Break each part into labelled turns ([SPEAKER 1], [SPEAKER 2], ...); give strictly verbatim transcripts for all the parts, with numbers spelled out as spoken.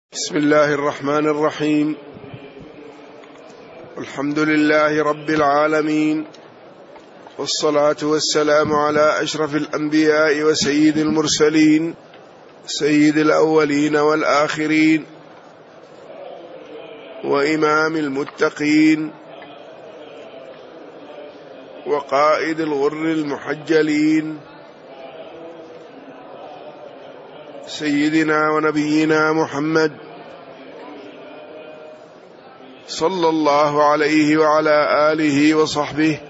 [SPEAKER 1] بسم الله الرحمن الرحيم. الحمد لله رب العالمين، والصلاة والسلام على أشرف الأنبياء وسيد المرسلين، سيد الأولين والآخرين، وإمام المتقين، وقائد الغر المحجلين، سيدنا ونبينا محمد صلى الله عليه وعلى آله وصحبه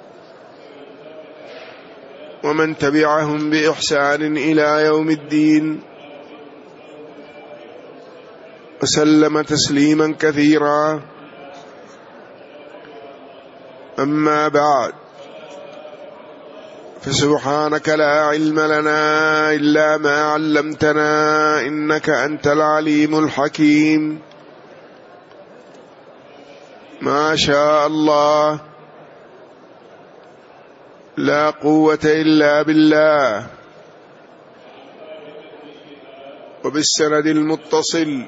[SPEAKER 1] ومن تبعهم بإحسان إلى يوم الدين، وسلم تسليما كثيرا. أما بعد، فسبحانك لا علم لنا إلا ما علمتنا، إنك أنت العليم الحكيم. ما شاء الله، لا قوة إلا بالله. وبالسند المتصل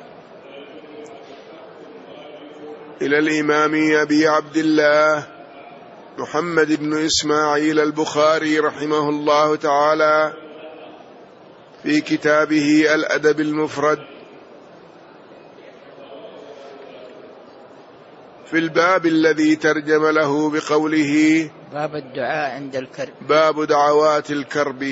[SPEAKER 1] إلى الإمام أبي عبد الله محمد بن إسماعيل البخاري رحمه الله تعالى في كتابه الأدب المفرد في الباب الذي ترجم له بقوله
[SPEAKER 2] باب الدعاء عند الكرب،
[SPEAKER 1] باب دعوات الكرب.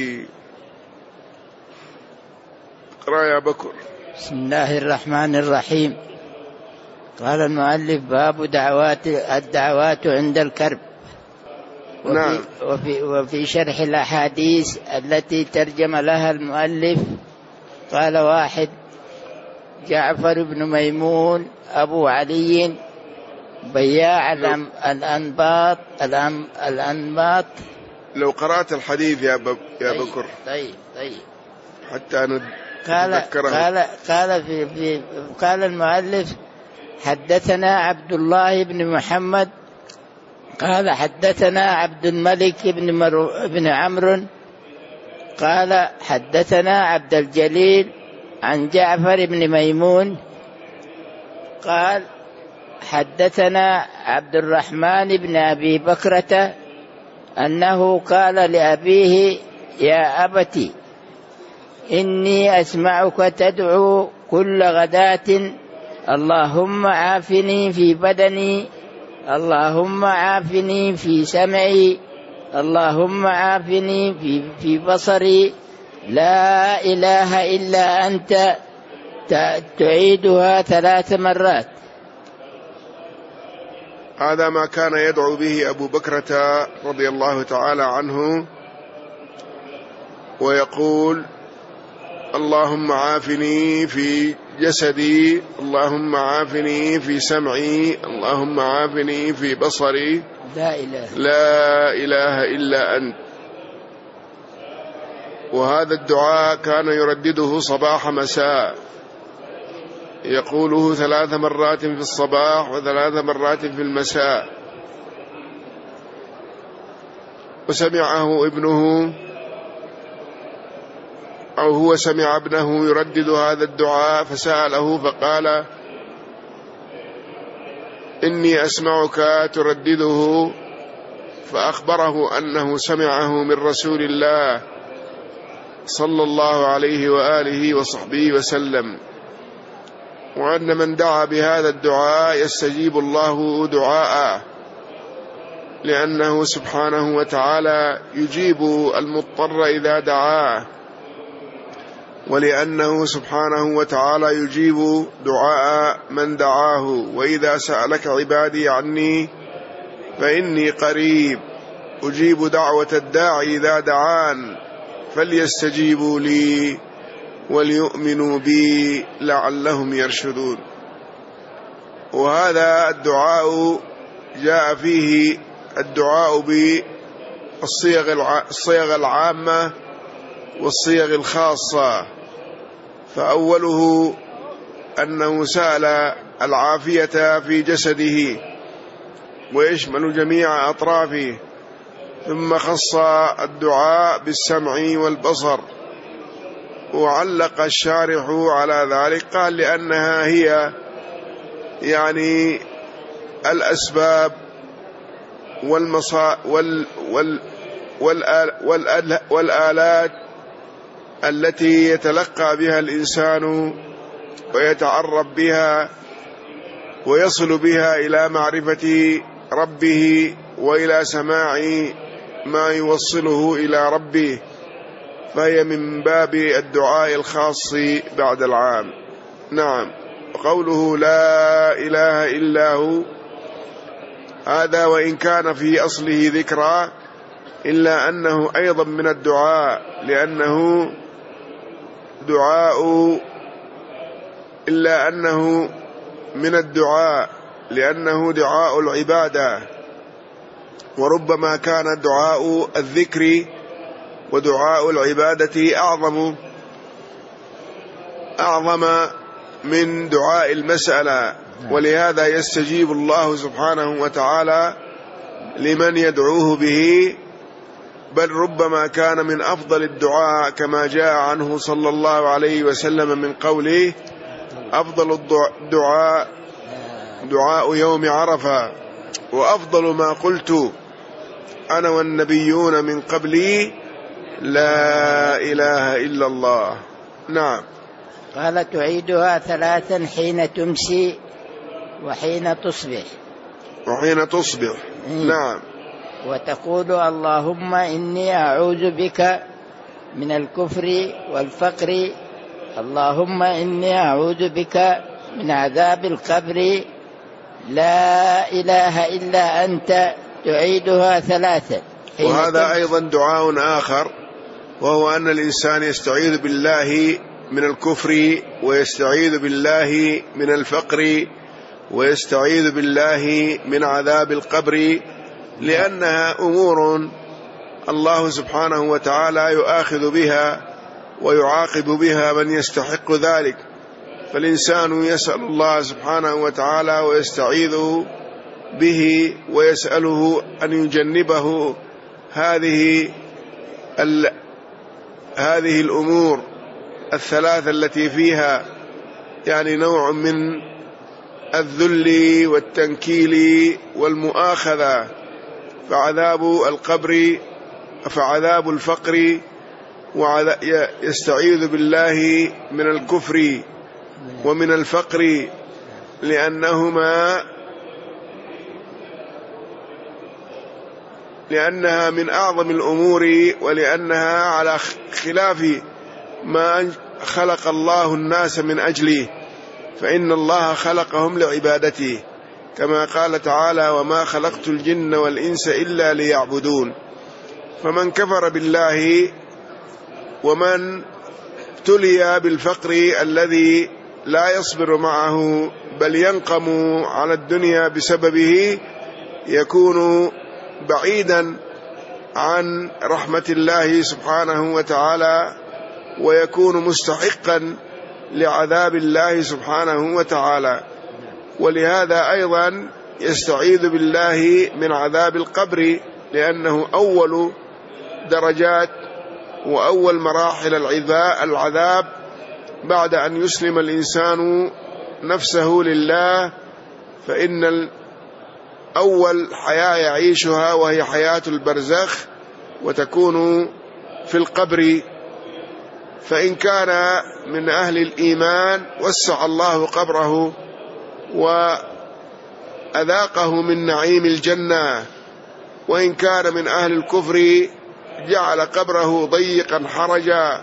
[SPEAKER 1] اقرأ يا بكر.
[SPEAKER 2] بسم الله الرحمن الرحيم. قال المؤلف: باب دعوات الدعوات عند الكرب. وفي,
[SPEAKER 1] نعم.
[SPEAKER 2] وفي, وفي شرح الأحاديث التي ترجم لها المؤلف قال: واحد، جعفر بن ميمون أبو علي بياع الأنباط الأنباط.
[SPEAKER 1] لو قرأت الحديث يا بب يا
[SPEAKER 2] طيب
[SPEAKER 1] بكر
[SPEAKER 2] طيب طيب
[SPEAKER 1] حتى
[SPEAKER 2] قال
[SPEAKER 1] نتذكره.
[SPEAKER 2] قال قال في, في قال المؤلف: حدثنا عبد الله بن محمد قال حدثنا عبد الملك بن, مرو بن عمرو قال حدثنا عبد الجليل عن جعفر بن ميمون قال حدثنا عبد الرحمن بن أبي بكرة أنه قال لأبيه: يا أبت، إني أسمعك تدعو كل غداة: اللهم عافني في بدني، اللهم عافني في سمعي، اللهم عافني في, في بصري، لا إله إلا أنت، تعيدها ثلاث مرات.
[SPEAKER 1] هذا ما كان يدعو به أبو بكرة رضي الله تعالى عنه، ويقول: اللهم عافني في جسدي، اللهم عافني في سمعي، اللهم عافني في بصري،
[SPEAKER 2] لا إله,
[SPEAKER 1] لا إله إلا أنت. وهذا الدعاء كان يردده صباح مساء، يقوله ثلاث مرات في الصباح وثلاث مرات في المساء. وسمعه ابنه أو هو سمع ابنه يردد هذا الدعاء فسأله فقال: إني أسمعك تردده، فأخبره أنه سمعه من رسول الله صلى الله عليه وآله وصحبه وسلم، وأن من دعا بهذا الدعاء يستجيب الله دعاءه، لأنه سبحانه وتعالى يجيب المضطر إذا دعاه، ولأنه سبحانه وتعالى يجيب دعاء من دعاه. وإذا سألك عبادي عني فإني قريب أجيب دعوة الداعي إذا دعان، فليستجيبوا لي وليؤمنوا بي لعلهم يرشدون. وهذا الدعاء جاء فيه الدعاء بالصيغ العامة والصيغ الخاصة. فأوله أنه سأل العافية في جسده ويشمل جميع أطرافه، ثم خص الدعاء بالسمع والبصر، وعلق الشارح على ذلك قال لأنها هي يعني الأسباب والمصا وال وال والآل والآل والآلات التي يتلقى بها الإنسان ويتعرف بها ويصل بها إلى معرفة ربه وإلى سماع ما يوصله إلى ربه، فهي من باب الدعاء الخاص بعد العام. نعم. قوله لا إله إلا هو، هذا وإن كان في أصله ذكرى إلا أنه أيضا من الدعاء، لأنه دعاء إلا أنه من الدعاء لأنه دعاء العبادة، وربما كان دعاء الذكر ودعاء العبادة أعظم أعظم من دعاء المسألة، ولهذا يستجيب الله سبحانه وتعالى لمن يدعوه به، بل ربما كان من أفضل الدعاء كما جاء عنه صلى الله عليه وسلم من قوله أفضل الدعاء دعاء يوم عرفة، وأفضل ما قلت أنا والنبيون من قبلي لا إله إلا الله. نعم.
[SPEAKER 2] قال تعيدها ثلاثا حين تمسي وحين تصبح
[SPEAKER 1] وحين تصبح. نعم.
[SPEAKER 2] وتقول اللهم إني أعوذ بك من الكفر والفقر، اللهم إني أعوذ بك من عذاب القبر، لا إله إلا أنت، تعيدها ثلاثا.
[SPEAKER 1] وهذا أيضا دعاء آخر، وهو أن الإنسان يستعيذ بالله من الكفر، ويستعيذ بالله من الفقر، ويستعيذ بالله من عذاب القبر، لأنها أمور الله سبحانه وتعالى يؤاخذ بها ويعاقب بها من يستحق ذلك، فالإنسان يسأل الله سبحانه وتعالى ويستعيذ به ويسأله أن يجنبه هذه هذه الأمور الثلاثة التي فيها يعني نوع من الذل والتنكيل والمؤاخذة، فعذاب القبر فعذاب الفقر، ويستعيذ بالله من الكفر ومن الفقر، لأنهما لأنها من أعظم الأمور، ولأنها على خلاف ما خلق الله الناس من أجله، فإن الله خلقهم لعبادته، كما قال تعالى وما خلقت الجن والإنس إلا ليعبدون. فمن كفر بالله ومن ابتلي بالفقر الذي لا يصبر معه بل ينقم على الدنيا بسببه يكون بعيدا عن رحمة الله سبحانه وتعالى، ويكون مستحقا لعذاب الله سبحانه وتعالى. ولهذا أيضا يستعيذ بالله من عذاب القبر، لأنه أول درجات وأول مراحل العذاب بعد أن يسلم الإنسان نفسه لله، فإن أول حياة يعيشها وهي حياة البرزخ، وتكون في القبر. فإن كان من أهل الإيمان وسع الله قبره وأذاقه من نعيم الجنة، وإن كان من أهل الكفر جعل قبره ضيقا حرجا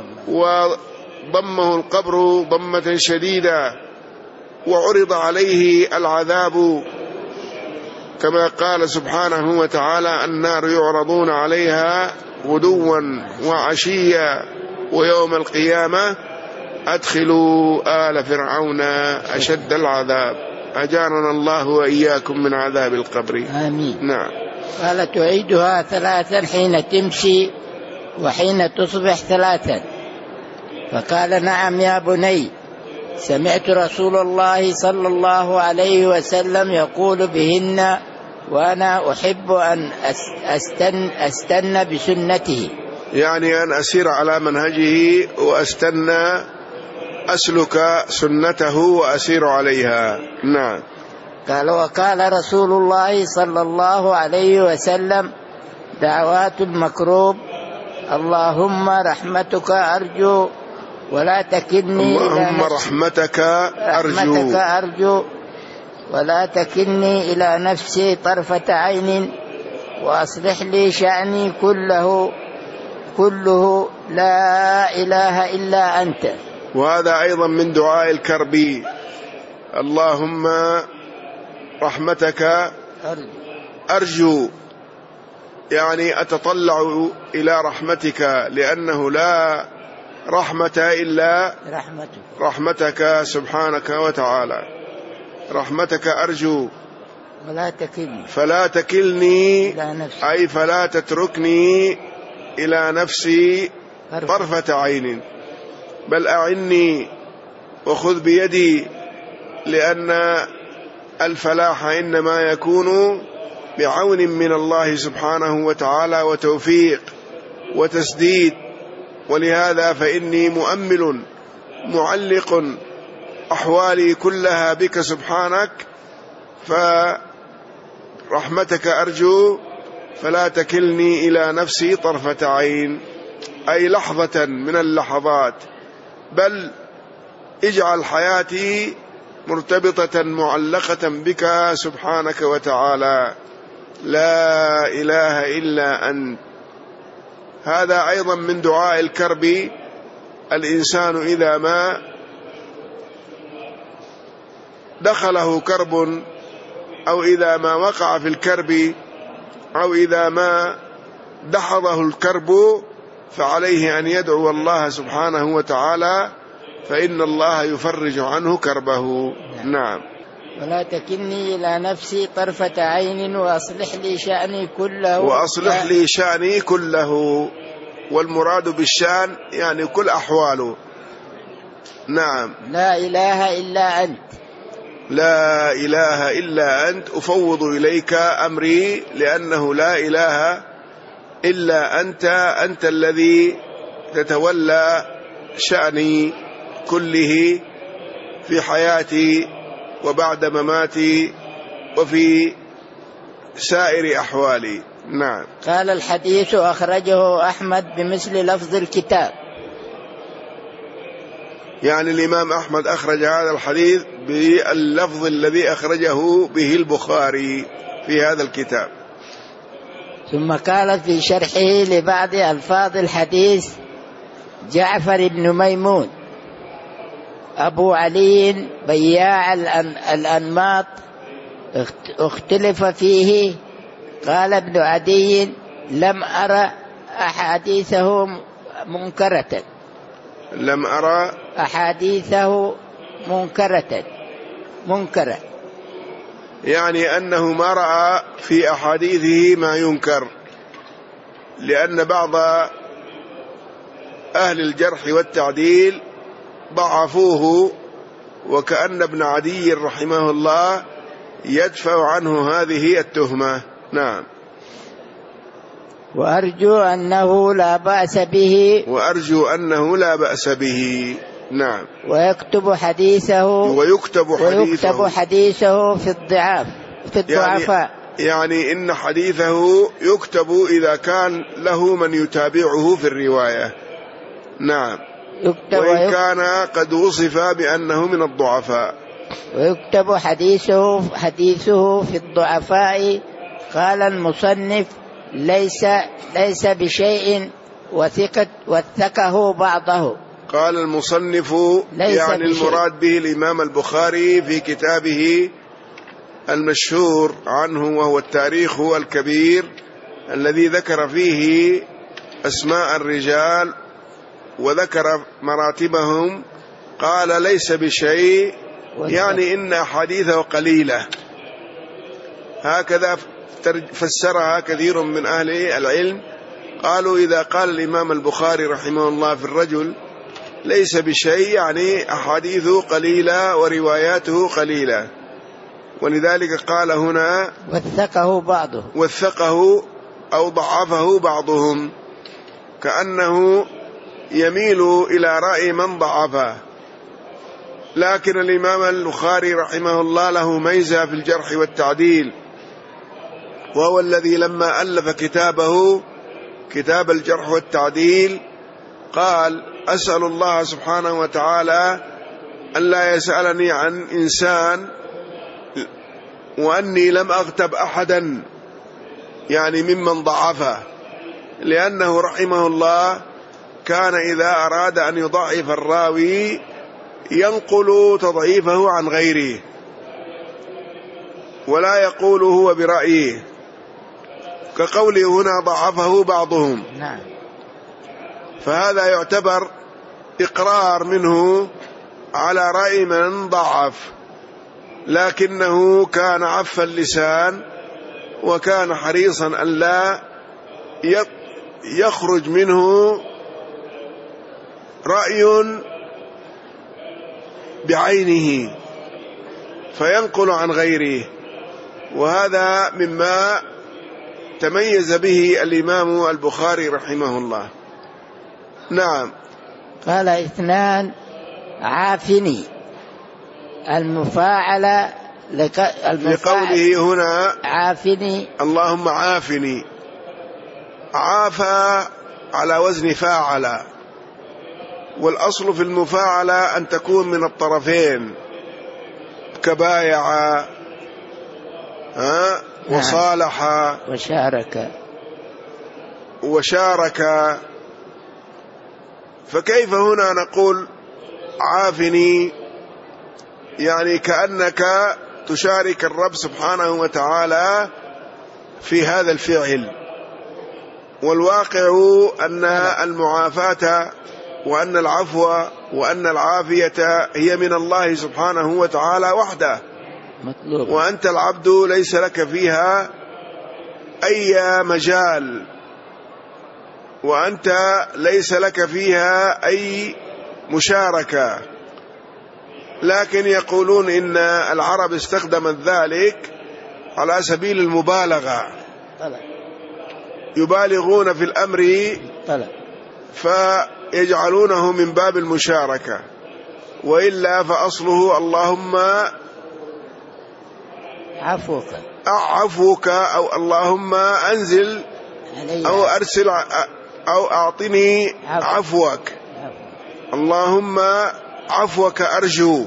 [SPEAKER 1] وضمه القبر ضمة شديدة، وعرض عليه العذاب، كما قال سبحانه وتعالى النار يعرضون عليها غدوا وعشيا ويوم القيامة أدخلوا آل فرعون أشد العذاب، أجارنا الله وإياكم من عذاب القبر.
[SPEAKER 2] آمين.
[SPEAKER 1] نعم.
[SPEAKER 2] قال تعيدها ثلاثا حين تمشي وحين تصبح ثلاثا. فقال نعم يا بني، سمعت رسول الله صلى الله عليه وسلم يقول بهن، وأنا أحب أن أستن, أستن بسنته.
[SPEAKER 1] يعني أن أسير على منهجه وأستنى أسلك سنته وأسير عليها. نعم.
[SPEAKER 2] قال وقال رسول الله صلى الله عليه وسلم دعوات المكروب اللهم رحمتك أرجو ولا تكلني
[SPEAKER 1] اللهم رحمتك أرجو
[SPEAKER 2] رحمتك أرجو ولا تكلني إلى نفسي طرفة عين وأصلح لي شأني كله كله لا إله إلا أنت.
[SPEAKER 1] وهذا أيضا من دعاء الكرب. اللهم رحمتك
[SPEAKER 2] أرجو,
[SPEAKER 1] أرجو يعني أتطلع إلى رحمتك لأنه لا رحمة إلا
[SPEAKER 2] رحمتك,
[SPEAKER 1] رحمتك سبحانك وتعالى. رحمتك أرجو
[SPEAKER 2] ولا تكلني
[SPEAKER 1] فلا تكلني
[SPEAKER 2] إلى نفسي
[SPEAKER 1] أي فلا تتركني إلى نفسي طرفة عين بل أعني وخذ بيدي لأن الفلاح إنما يكون بعون من الله سبحانه وتعالى وتوفيق وتسديد. ولهذا فإني مؤمل معلق أحوالي كلها بك سبحانك فرحمتك أرجو فلا تكلني إلى نفسي طرفة عين أي لحظة من اللحظات بل اجعل حياتي مرتبطة معلقة بك سبحانك وتعالى لا إله إلا أنت. هذا أيضا من دعاء الكرب. الإنسان إذا ما دخله كرب أو إذا ما وقع في الكرب أو إذا ما دحضه الكرب فعليه أن يدعو الله سبحانه وتعالى فإن الله يفرج عنه كربه. نعم.
[SPEAKER 2] ولا تكلني إلى نفسي طرفة عين وأصلح لي شأني كله
[SPEAKER 1] وأصلح لي شأني كله والمراد بالشأن يعني كل أحواله. نعم.
[SPEAKER 2] لا إله إلا أنت
[SPEAKER 1] لا إله إلا أنت أفوض إليك أمري لأنه لا إله إلا أنت أنت الذي تتولى شأني كله في حياتي وبعد مماتي وفي سائر أحوالي. نعم.
[SPEAKER 2] قال الحديث أخرجه أحمد بمثل لفظ الكتاب.
[SPEAKER 1] يعني الإمام أحمد أخرج هذا الحديث باللفظ الذي أخرجه به البخاري في هذا الكتاب.
[SPEAKER 2] ثم قال في شرحه لبعض ألفاظ الحديث جعفر بن ميمون أبو علي بياع الأنماط اختلف فيه. قال ابن عدي لم أرى أحاديثه منكرة
[SPEAKER 1] لم أرى
[SPEAKER 2] أحاديثه منكرة منكرة
[SPEAKER 1] يعني أنه ما رأى في أحاديثه ما ينكر لأن بعض أهل الجرح والتعديل ضعفوه وكأن ابن عدي رحمه الله يدفع عنه هذه التهمة. نعم.
[SPEAKER 2] وأرجو أنه لا بأس به
[SPEAKER 1] وأرجو أنه لا بأس به. نعم.
[SPEAKER 2] ويكتب حديثه
[SPEAKER 1] ويكتب حديثه,
[SPEAKER 2] ويكتب حديثه في الضعاف في الضعفاء
[SPEAKER 1] يعني, يعني إن حديثه يكتب إذا كان له من يتابعه في الرواية. نعم. وإن كان قد وصف بأنه من الضعفاء.
[SPEAKER 2] ويكتب حديثه حديثه في الضعفاء. قال المصنف ليس ليس بشيء وثقت وثقه بعضه.
[SPEAKER 1] قال المصنف يعني المراد به الإمام البخاري في كتابه المشهور عنه وهو التاريخ الكبير الذي ذكر فيه أسماء الرجال وذكر مراتبهم. قال ليس بشيء يعني إن أحاديثه قليلة. هكذا فسرها كثير من أهل العلم. قالوا إذا قال الإمام البخاري رحمه الله في الرجل ليس بشيء يعني أحاديثه قليلة ورواياته قليلة. ولذلك قال هنا
[SPEAKER 2] وثقه بعضه
[SPEAKER 1] وثقه أو ضعفه بعضهم. كأنه يميل إلى رأي من ضعفه. لكن الإمام البخاري رحمه الله له ميزة في الجرح والتعديل، وهو الذي لما ألف كتابه كتاب الجرح والتعديل قال: أسأل الله سبحانه وتعالى ألا يسألني عن إنسان وأني لم أغتب أحدا، يعني ممن ضعفه، لأنه رحمه الله كان إذا أراد أن يضعف الراوي ينقل تضعيفه عن غيره ولا يقول هو برأيه، كقوله هنا ضعفه بعضهم.
[SPEAKER 2] نعم.
[SPEAKER 1] فهذا يعتبر إقرار منه على رأي من ضعف، لكنه كان عف اللسان وكان حريصا أن لا يخرج منه رأي بعينه فينقل عن غيره، وهذا مما تميز به الإمام البخاري رحمه الله. نعم.
[SPEAKER 2] قال: اثنان عافني المفاعلة لك
[SPEAKER 1] لقوله هنا
[SPEAKER 2] عافني
[SPEAKER 1] اللهم عافني، عافى على وزن فاعل، والأصل في المفاعلة أن تكون من الطرفين، كبايع ها وصالح
[SPEAKER 2] وشارك
[SPEAKER 1] وشارك. فكيف هنا نقول عافني؟ يعني كأنك تشارك الرب سبحانه وتعالى في هذا الفعل، والواقع أن المعافاة وأن العفو وأن العافية هي من الله سبحانه وتعالى وحده
[SPEAKER 2] مطلوب،
[SPEAKER 1] وأنت العبد ليس لك فيها أي مجال، وأنت ليس لك فيها أي مشاركة. لكن يقولون إن العرب استخدمت ذلك على سبيل المبالغة، يبالغون في الأمر فيجعلونه من باب المشاركة، وإلا فأصله اللهم
[SPEAKER 2] عفوك
[SPEAKER 1] عفوك أو اللهم أنزل أو أرسل أو أعطني عفوك، اللهم عفوك أرجو.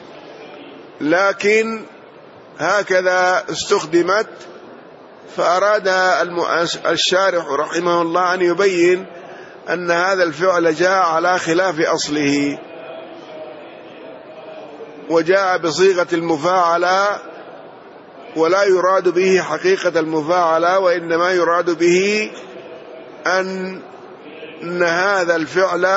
[SPEAKER 1] لكن هكذا استخدمت، فأراد الشارح رحمه الله أن يبين أن هذا الفعل جاء على خلاف أصله، وجاء بصيغة المفاعلة، ولا يراد به حقيقة المفاعلة، وإنما يراد به أن أن هذا الفعل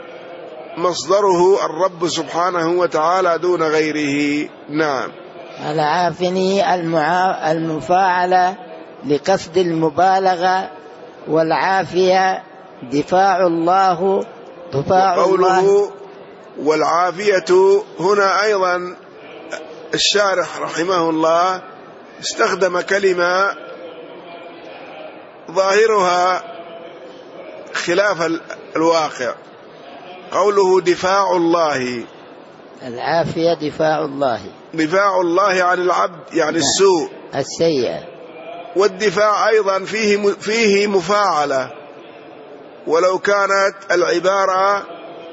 [SPEAKER 1] مصدره الرب سبحانه وتعالى دون غيره. نعم.
[SPEAKER 2] العافني المفاعلة لقصد المبالغة، والعافية دفاع الله دفاع
[SPEAKER 1] قوله
[SPEAKER 2] الله.
[SPEAKER 1] والعافية هنا أيضا الشارح رحمه الله استخدم كلمة ظاهرها خلاف الواقع، قوله دفاع الله،
[SPEAKER 2] العافية دفاع الله،
[SPEAKER 1] دفاع الله عن العبد يعني السوء
[SPEAKER 2] السيئة،
[SPEAKER 1] والدفاع أيضا فيه فيه مفاعلة، ولو كانت العبارة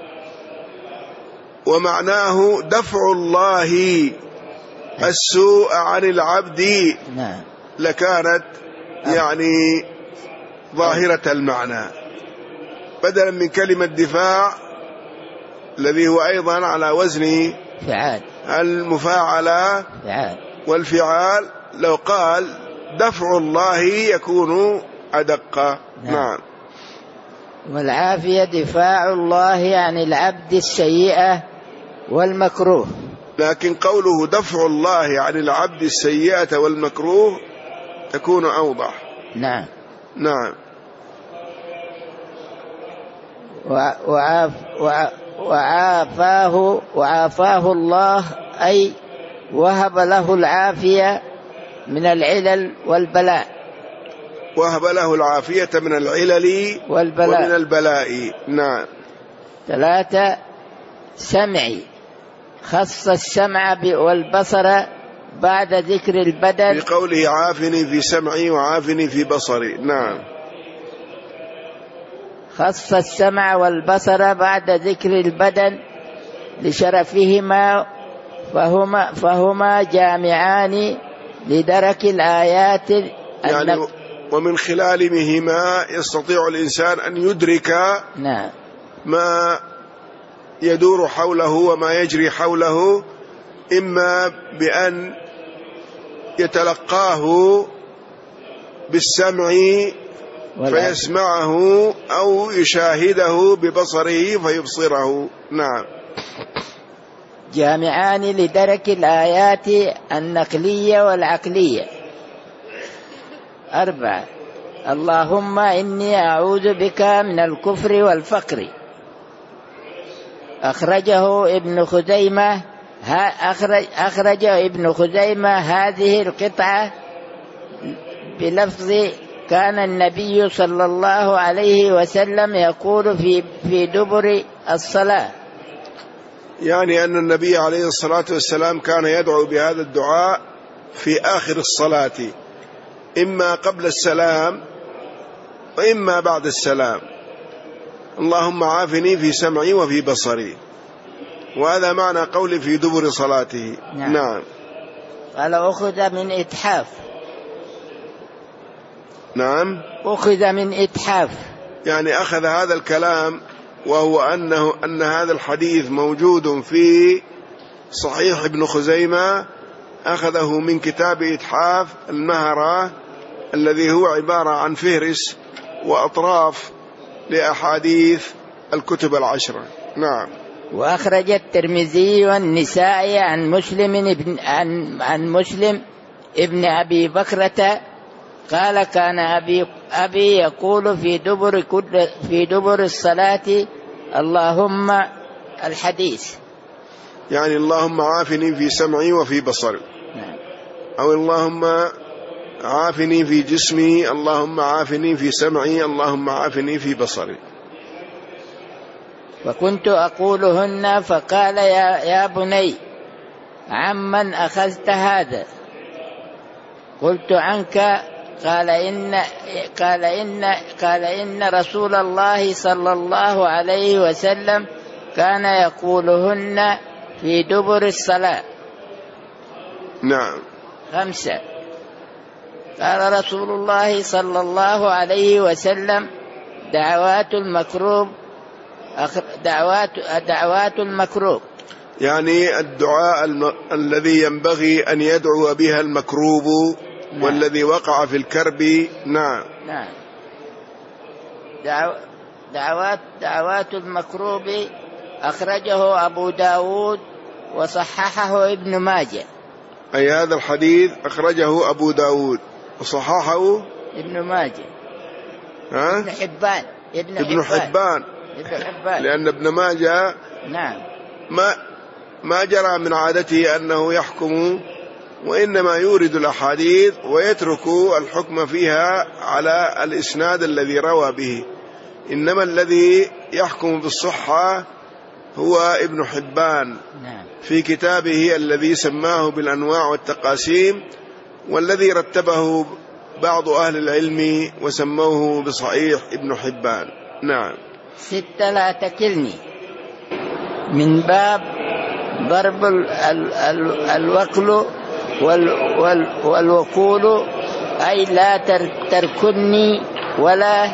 [SPEAKER 1] ومعناه دفع الله السوء عن العبد لكانت يعني ظاهرة المعنى، بدلا من كلمة دفاع الذي هو أيضا على وزن
[SPEAKER 2] فعال
[SPEAKER 1] المفاعلة
[SPEAKER 2] فعال
[SPEAKER 1] والفعال، لو قال دفع الله يكون أدق. نعم. نعم.
[SPEAKER 2] والعافية دفاع الله عن العبد السيئة والمكروه،
[SPEAKER 1] لكن قوله دفع الله عن العبد السيئة والمكروه تكون أوضح.
[SPEAKER 2] نعم.
[SPEAKER 1] نعم.
[SPEAKER 2] وعاف وعافاه وعافاه الله أي وهب له العافية من العلل والبلاء.
[SPEAKER 1] وهب له العافية من العلل
[SPEAKER 2] والبلاء
[SPEAKER 1] ومن البلاء. نعم.
[SPEAKER 2] ثلاثة سمعي، خص السمع والبصر بعد ذكر البدن
[SPEAKER 1] بقوله عافني في سمعي وعافني في بصري. نعم.
[SPEAKER 2] خص السمع والبصر بعد ذكر البدن لشرفهما، فهما, فهما جامعان لدرك الآيات.
[SPEAKER 1] يعني ومن خلالهما يستطيع الإنسان أن يدرك
[SPEAKER 2] نعم
[SPEAKER 1] ما يدور حوله وما يجري حوله، إما بأن يتلقاه بالسمع فيسمعه أو يشاهده ببصره فيبصره. نعم.
[SPEAKER 2] جامعان لدرك الآيات النقلية والعقلية. أربعة اللهم إني أعوذ بك من الكفر والفقر. أخرجه ابن خزيمة أخرج, أخرج ابن خزيمة هذه القطعة بلفظ كان النبي صلى الله عليه وسلم يقول في في دبر الصلاة،
[SPEAKER 1] يعني أن النبي عليه الصلاة والسلام كان يدعو بهذا الدعاء في آخر الصلاة، إما قبل السلام وإما بعد السلام. اللهم عافني في سمعي وفي بصري، وهذا معنى قولي في دبر صلاته.
[SPEAKER 2] نعم.
[SPEAKER 1] نعم.
[SPEAKER 2] قال أخذ من إتحاف.
[SPEAKER 1] نعم.
[SPEAKER 2] أخذ من إتحاف،
[SPEAKER 1] يعني أخذ هذا الكلام، وهو أنه أن هذا الحديث موجود في صحيح ابن خزيمة، أخذه من كتاب إتحاف المهرة الذي هو عبارة عن فهرس وأطراف لأحاديث الكتب العشرة. نعم.
[SPEAKER 2] وأخرج الترمذي والنسائي عن مسلم ابن عن, عن مسلم ابن أبي بكرة قال كان أبي, أبي يقول في دبر, كل في دبر الصلاة اللهم الحديث،
[SPEAKER 1] يعني اللهم عافني في سمعي وفي بصري.
[SPEAKER 2] نعم.
[SPEAKER 1] أو اللهم عافني في جسمي، اللهم عافني في سمعي، اللهم عافني في بصري.
[SPEAKER 2] وكنت أقولهن فقال يا, يا بني عمن أخذت هذا؟ قلت عنك. قال إن, قال إن, قال إن رسول الله صلى الله عليه وسلم كان يقولهن في دبر الصلاة.
[SPEAKER 1] نعم.
[SPEAKER 2] خمسة قال رسول الله صلى الله عليه وسلم دعوات المكروب دعوات, دعوات المكروب،
[SPEAKER 1] يعني الدعاء الم... الذي ينبغي أن يدعو بها المكروب. نعم. والذي وقع في الكرب. نعم.
[SPEAKER 2] نعم. دعو... دعوات دعوات المكروب أخرجه أبو داود وصححه ابن ماجه.
[SPEAKER 1] أي هذا الحديث أخرجه أبو داود وصححه
[SPEAKER 2] ابن ماجه.
[SPEAKER 1] ها؟
[SPEAKER 2] ابن حبان ابن,
[SPEAKER 1] ابن حبان. حبان.
[SPEAKER 2] ابن حبان.
[SPEAKER 1] لأن ابن ماجه
[SPEAKER 2] نعم
[SPEAKER 1] ما ما جرى من عادته أنه يحكم، وإنما يورد الأحاديث ويترك الحكم فيها على الإسناد الذي روى به، إنما الذي يحكم بالصحة هو ابن حبان في كتابه الذي سماه بالأنواع والتقاسيم، والذي رتبه بعض أهل العلم وسموه بصحيح ابن حبان. نعم.
[SPEAKER 2] ستة لا تكلني من باب ضرب ال ال ال الوكل وال وال والوكول، أي لا تركني ولا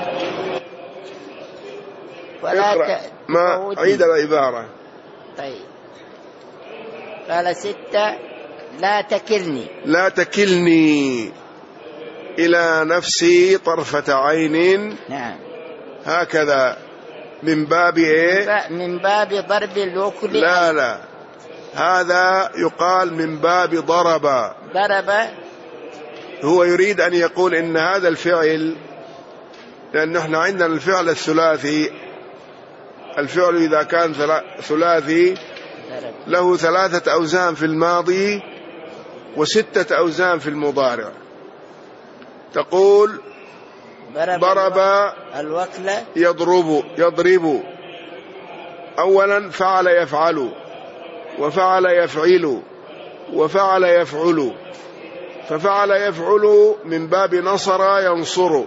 [SPEAKER 2] ولا
[SPEAKER 1] ما عيد العبارة.
[SPEAKER 2] طيب. قال ستة لا تكلني
[SPEAKER 1] لا تكلني إلى نفسي طرفة عين.
[SPEAKER 2] نعم.
[SPEAKER 1] هكذا من باب إيه؟
[SPEAKER 2] من باب ضرب الوكل.
[SPEAKER 1] لا لا، هذا يقال من باب ضرب.
[SPEAKER 2] ضرب.
[SPEAKER 1] هو يريد أن يقول إن هذا الفعل، لأن احنا عندنا الفعل الثلاثي، الفعل إذا كان ثلاثي له ثلاثة أوزان في الماضي وستة أوزان في المضارع. تقول ضرب
[SPEAKER 2] الوكل
[SPEAKER 1] يضرب يضرب. أولا فعل يفعل، وفعل يفعل، وفعل يفعل. ففعل يفعل من باب نصر ينصر،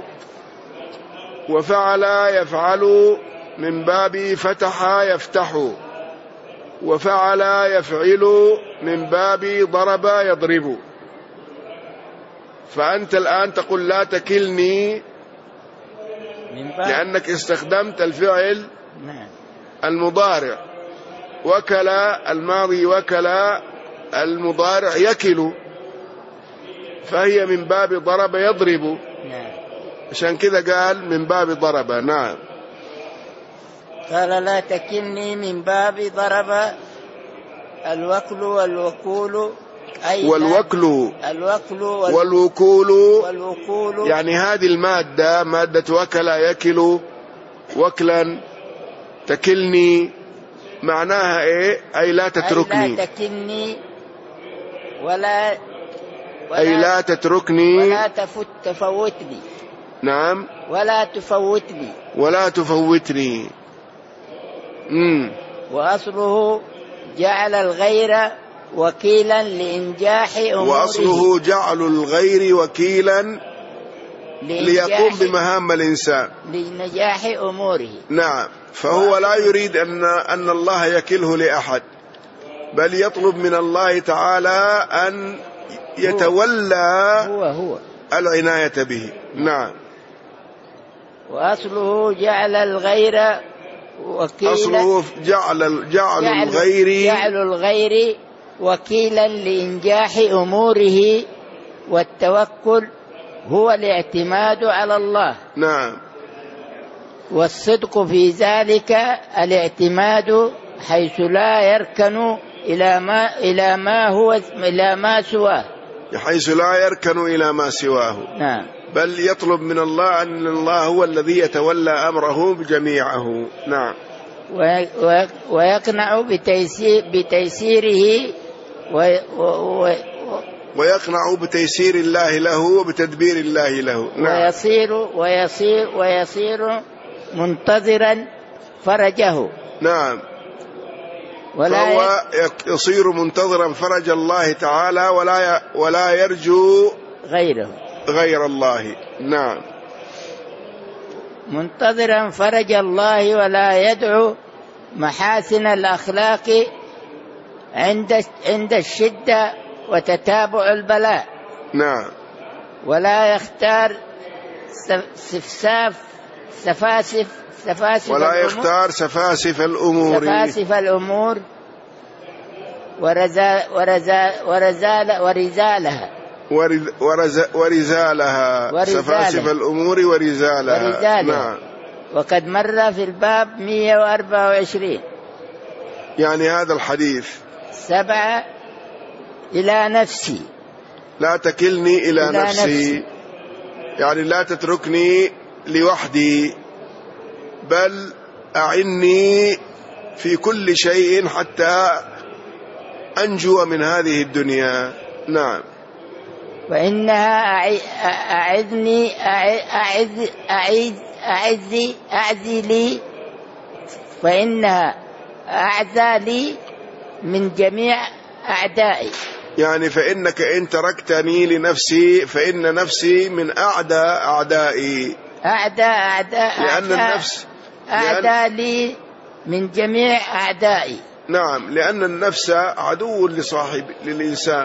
[SPEAKER 1] وفعل يفعل من باب فتح يفتح، وفعل يفعل من باب ضرب يضرب. فأنت الآن تقول لا تكلني لأنك استخدمت الفعل المضارع، وكل الماضي، وكل المضارع يكل، فهي من باب ضرب يضرب، عشان كذا قال من باب ضرب. نعم.
[SPEAKER 2] قال لا تكلني من باب ضرب الوكل والوكول، أي
[SPEAKER 1] والوكل
[SPEAKER 2] الوكل
[SPEAKER 1] والوكول
[SPEAKER 2] والوكول
[SPEAKER 1] يعني هذه المادة مادة وكل يكل وكلا، تكلني معناها ايه؟ اي لا تتركني،
[SPEAKER 2] أي لا تكلني ولا, ولا
[SPEAKER 1] اي لا تتركني
[SPEAKER 2] ولا تفوت تفوتني.
[SPEAKER 1] نعم.
[SPEAKER 2] ولا تفوتني
[SPEAKER 1] ولا تفوتني. امم
[SPEAKER 2] وأصله جعل الغير وكيلا لإنجاح أموره.
[SPEAKER 1] وأصله جعل الغير وكيلا ليقوم بمهام الإنسان
[SPEAKER 2] لنجاح أموره.
[SPEAKER 1] نعم. فهو لا يريد أن أن الله يكله لأحد، بل يطلب من الله تعالى أن يتولى
[SPEAKER 2] هو هو
[SPEAKER 1] العناية به. نعم.
[SPEAKER 2] وأصله جعل الغير وكيلا،
[SPEAKER 1] أصله جعل جعل الغير
[SPEAKER 2] جعل الغير وكيلا لإنجاح أموره، والتوكل هو الاعتماد على الله.
[SPEAKER 1] نعم.
[SPEAKER 2] والصدق في ذلك الاعتماد حيث لا يركن إلى ما إلى ما هو إلى ما سواه،
[SPEAKER 1] حيث لا يركن إلى ما سواه.
[SPEAKER 2] نعم.
[SPEAKER 1] بل يطلب من الله أن الله هو الذي يتولى أمره بجميعه. نعم.
[SPEAKER 2] ويقنع بتيسير بتيسيره
[SPEAKER 1] ويقنع بتيسير الله له وبتدبير الله له. نعم.
[SPEAKER 2] ويصير ويصير ويصير منتظرا فرجه.
[SPEAKER 1] نعم.
[SPEAKER 2] ولا
[SPEAKER 1] فهو يصير منتظرا فرج الله تعالى ولا ولا يرجو
[SPEAKER 2] غيره
[SPEAKER 1] غير الله. نعم.
[SPEAKER 2] منتظرا فرج الله ولا يدعو محاسن الأخلاق عند عند الشدة وتتابع البلاء.
[SPEAKER 1] نعم.
[SPEAKER 2] ولا يختار سفساف سفاسف سفاسف
[SPEAKER 1] ولا
[SPEAKER 2] الأمور
[SPEAKER 1] يختار سفاسف الأمور
[SPEAKER 2] سفاسف الأمور ورزا ورزا ورزال ورزالها
[SPEAKER 1] ورز ورزالها ورزالها سفاسف الأمور ورزالها, ورزالها. نعم.
[SPEAKER 2] وقد مر في الباب مئة وأربعة وعشرين.
[SPEAKER 1] يعني هذا الحديث
[SPEAKER 2] سبعة إلى نفسي،
[SPEAKER 1] لا تكلني إلى, إلى نفسي. نفسي يعني لا تتركني لوحدي، بل أعني في كل شيء حتى أنجو من هذه الدنيا. نعم.
[SPEAKER 2] وإنها أعذني أعذ أعذ أعذ أعذي لي، فإنها أعزى لي من جميع أعدائي.
[SPEAKER 1] يعني فإنك إن تركتني لنفسي فإن نفسي من أعداء أعدائي.
[SPEAKER 2] أعداء أعداء
[SPEAKER 1] لأن النفس
[SPEAKER 2] أعداء لي من جميع أعدائي.
[SPEAKER 1] نعم. لأن النفس عدو لصاحب للإنسان،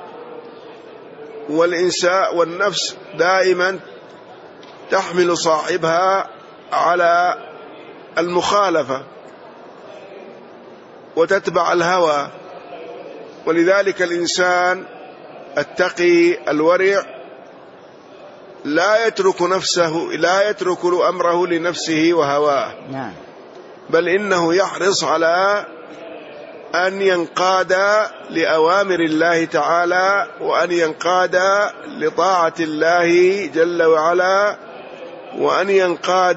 [SPEAKER 1] والإنسان والنفس دائما تحمل صاحبها على المخالفة وتتبع الهوى. ولذلك الإنسان التقي الورع لا يترك نفسه لا يترك أمره لنفسه وهواه،
[SPEAKER 2] نعم.
[SPEAKER 1] بل إنه يحرص على أن ينقاد لأوامر الله تعالى، وأن ينقاد لطاعة الله جل وعلا، وأن ينقاد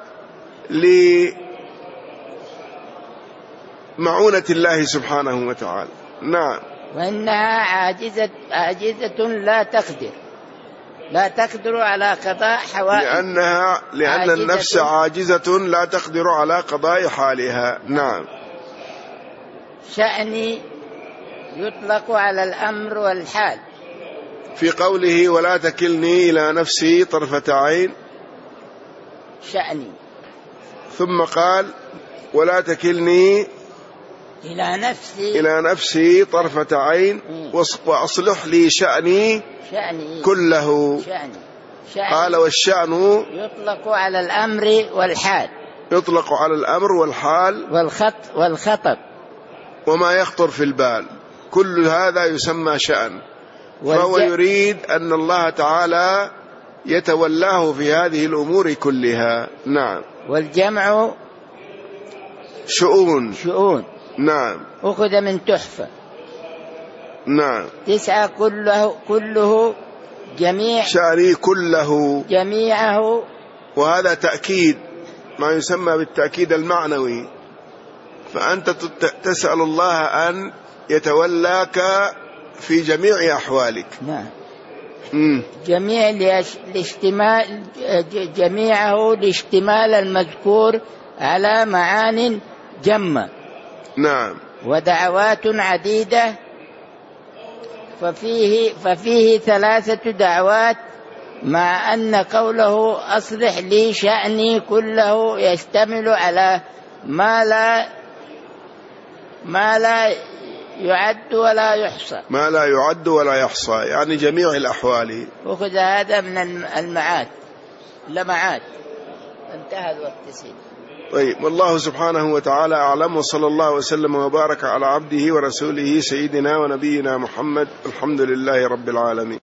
[SPEAKER 1] لمعونة الله سبحانه وتعالى. نعم.
[SPEAKER 2] وإنها عاجزة عاجزة لا تقدر. لا تقدر على قضاء حوائج
[SPEAKER 1] لأنها لأن
[SPEAKER 2] عاجزة.
[SPEAKER 1] النفس عاجزة لا تقدر على قضاء حالها. نعم.
[SPEAKER 2] شأني يطلق على الأمر والحال،
[SPEAKER 1] في قوله ولا تكلني إلى نفسي طرفة عين،
[SPEAKER 2] شأني،
[SPEAKER 1] ثم قال ولا تكلني
[SPEAKER 2] إلى نفسي
[SPEAKER 1] إلى نفسي طرفة عين وأصلح لي شأني
[SPEAKER 2] شأني
[SPEAKER 1] كله.
[SPEAKER 2] شأني شأني
[SPEAKER 1] قال والشأن
[SPEAKER 2] يطلق على الأمر والحال،
[SPEAKER 1] يطلق على الأمر والحال
[SPEAKER 2] والخط والخطب
[SPEAKER 1] وما يخطر في البال، كل هذا يسمى شأن. فهو يريد أن الله تعالى يتولاه في هذه الأمور كلها. نعم.
[SPEAKER 2] والجمع
[SPEAKER 1] شؤون.
[SPEAKER 2] شؤون.
[SPEAKER 1] نعم.
[SPEAKER 2] أخذ من تحفة.
[SPEAKER 1] نعم.
[SPEAKER 2] تسعة كله كله جميع
[SPEAKER 1] شأني كله
[SPEAKER 2] جميعه.
[SPEAKER 1] وهذا تأكيد، ما يسمى بالتأكيد المعنوي. فأنت تسأل الله أن يتولاك في جميع أحوالك.
[SPEAKER 2] نعم.
[SPEAKER 1] مم.
[SPEAKER 2] جميع الاشتمال جميعه لاشتمال المذكور على معان جمة.
[SPEAKER 1] نعم.
[SPEAKER 2] ودعوات عديدة، ففيه ففيه ثلاثة دعوات، مع أن قوله أصلح لي شأني كله يشتمل على ما لا ما لا يعد ولا يحصى.
[SPEAKER 1] ما لا يعد ولا يحصى يعني جميع الأحوال.
[SPEAKER 2] وخذ هذا من المعاد لمعاد. انتهى الوقت سيدي.
[SPEAKER 1] طيب، والله سبحانه وتعالى أعلم، وصلى الله وسلم وبارك على عبده ورسوله سيدنا ونبينا محمد. الحمد لله رب العالمين.